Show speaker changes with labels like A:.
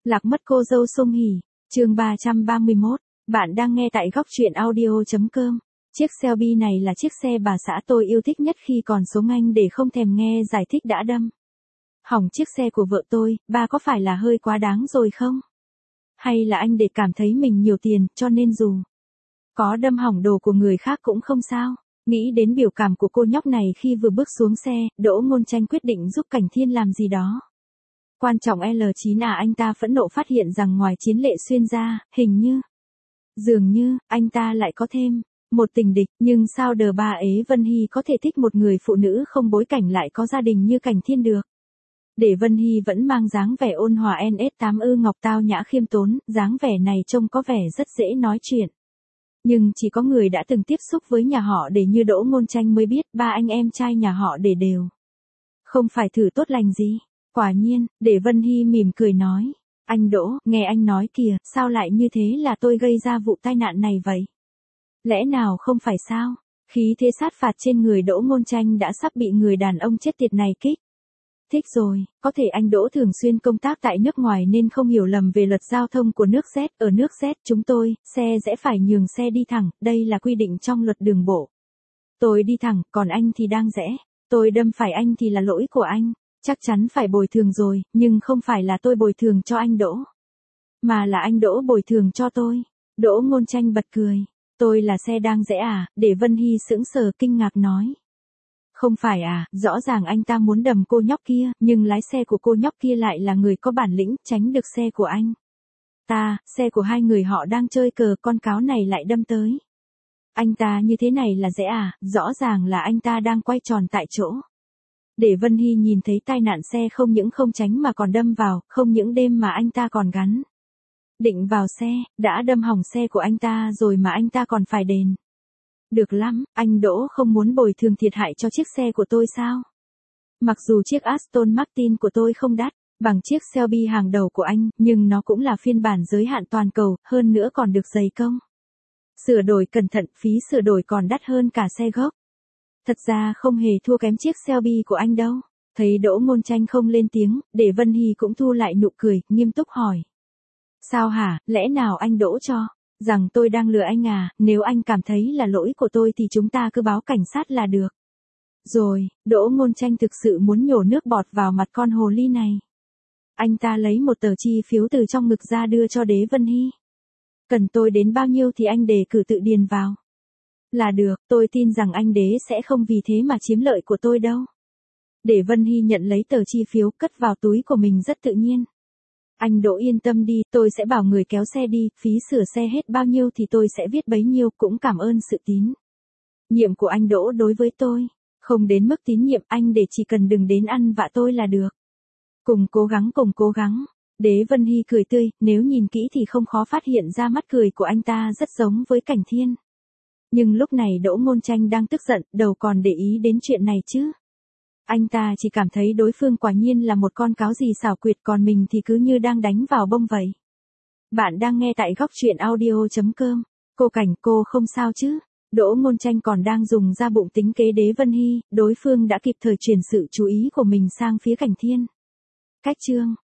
A: Lạc mất cô dâu Song Hỷ, chương 331, bạn đang nghe tại góc truyện audio.com. Chiếc Shelby này là chiếc xe bà xã tôi yêu thích nhất khi còn sống, anh để không thèm nghe giải thích đã đâm hỏng chiếc xe của vợ tôi, ba có phải là hơi quá đáng rồi không? Hay là anh để cảm thấy mình nhiều tiền, cho nên dù có đâm hỏng đồ của người khác cũng không sao? Nghĩ đến biểu cảm của cô nhóc này khi vừa bước xuống xe, Đỗ Ngôn Tranh quyết định giúp Cảnh Thiên làm gì đó. Quan trọng L9 à, anh ta phẫn nộ phát hiện rằng ngoài Chiến Lệ Xuyên ra, dường như, anh ta lại có thêm một tình địch, nhưng sao đờ ba ế Vân Hy có thể thích một người phụ nữ không bối cảnh lại có gia đình như Cảnh Thiên được. Để Vân Hy vẫn mang dáng vẻ ôn hòa NS8 ư ngọc tao nhã khiêm tốn, dáng vẻ này trông có vẻ rất dễ nói chuyện. Nhưng chỉ có người đã từng tiếp xúc với nhà họ Để như Đỗ Ngôn Tranh mới biết ba anh em trai nhà họ Để đều không phải thử tốt lành gì. Quả nhiên, Để Vân Hy mỉm cười nói, anh Đỗ, nghe anh nói kìa, sao lại như thế, là tôi gây ra vụ tai nạn này vậy? Lẽ nào không phải sao? Khí thế sát phạt trên người Đỗ Ngôn Tranh đã sắp bị người đàn ông chết tiệt này kích thích rồi. Có thể anh Đỗ thường xuyên công tác tại nước ngoài nên không hiểu lầm về luật giao thông của nước Z. Ở nước Z chúng tôi, xe rẽ phải nhường xe đi thẳng, đây là quy định trong luật đường bộ. Tôi đi thẳng, còn anh thì đang rẽ. Tôi đâm phải anh thì là lỗi của anh. Chắc chắn phải bồi thường rồi, nhưng không phải là tôi bồi thường cho anh Đỗ, mà là anh Đỗ bồi thường cho tôi. Đỗ Ngôn Tranh bật cười. Tôi là xe đang rẽ à? Để Vân Hy sững sờ kinh ngạc nói. Không phải à, rõ ràng anh ta muốn đầm cô nhóc kia, nhưng lái xe của cô nhóc kia lại là người có bản lĩnh, tránh được xe của anh ta. Xe của hai người họ đang chơi cờ, con cáo này lại đâm tới anh ta như thế này là rẽ à? Rõ ràng là anh ta đang quay tròn tại chỗ. Để Vân Hy nhìn thấy tai nạn xe không những không tránh mà còn đâm vào, không những đêm mà anh ta còn gắn định vào xe, đã đâm hỏng xe của anh ta rồi mà anh ta còn phải đền. Được lắm, anh Đỗ không muốn bồi thường thiệt hại cho chiếc xe của tôi sao? Mặc dù chiếc Aston Martin của tôi không đắt bằng chiếc Shelby hàng đầu của anh, nhưng nó cũng là phiên bản giới hạn toàn cầu, hơn nữa còn được dày công sửa đổi cẩn thận, phí sửa đổi còn đắt hơn cả xe gốc. Thật ra không hề thua kém chiếc Shelby của anh đâu. Thấy Đỗ Ngôn Tranh không lên tiếng, Để Vân Hy cũng thu lại nụ cười, nghiêm túc hỏi. Sao hả, lẽ nào anh Đỗ cho rằng tôi đang lừa anh à? Nếu anh cảm thấy là lỗi của tôi thì chúng ta cứ báo cảnh sát là được rồi. Đỗ Ngôn Tranh thực sự muốn nhổ nước bọt vào mặt con hồ ly này. Anh ta lấy một tờ chi phiếu từ trong ngực ra đưa cho Đế Vân Hy. Cần tôi đến bao nhiêu thì anh đề cử tự điền vào là được, tôi tin rằng anh Đế sẽ không vì thế mà chiếm lợi của tôi đâu. Để Vân Hy nhận lấy tờ chi phiếu, cất vào túi của mình rất tự nhiên. Anh Đỗ yên tâm đi, tôi sẽ bảo người kéo xe đi, phí sửa xe hết bao nhiêu thì tôi sẽ viết bấy nhiêu, cũng cảm ơn sự tín nhiệm của anh Đỗ đối với tôi. Không đến mức tín nhiệm, anh để chỉ cần đừng đến ăn vạ tôi là được. Cùng cố gắng. Đế Vân Hy cười tươi, nếu nhìn kỹ thì không khó phát hiện ra mắt cười của anh ta rất giống với Cảnh Thiên. Nhưng lúc này Đỗ Ngôn Tranh đang tức giận, đâu còn để ý đến chuyện này chứ. Anh ta chỉ cảm thấy đối phương quả nhiên là một con cáo gì xảo quyệt, còn mình thì cứ như đang đánh vào bông vậy. Bạn đang nghe tại góc truyện audio.com. Cô Cảnh, cô không sao chứ? Đỗ Ngôn Tranh còn đang dùng ra bụng tính kế Đế Vân Hy, đối phương đã kịp thời chuyển sự chú ý của mình sang phía Cảnh Thiên. Cách chương